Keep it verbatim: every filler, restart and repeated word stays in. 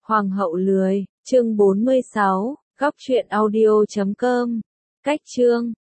Hoàng hậu lười, chương bốn mươi sáu, góc truyện audio chấm com. Cách chương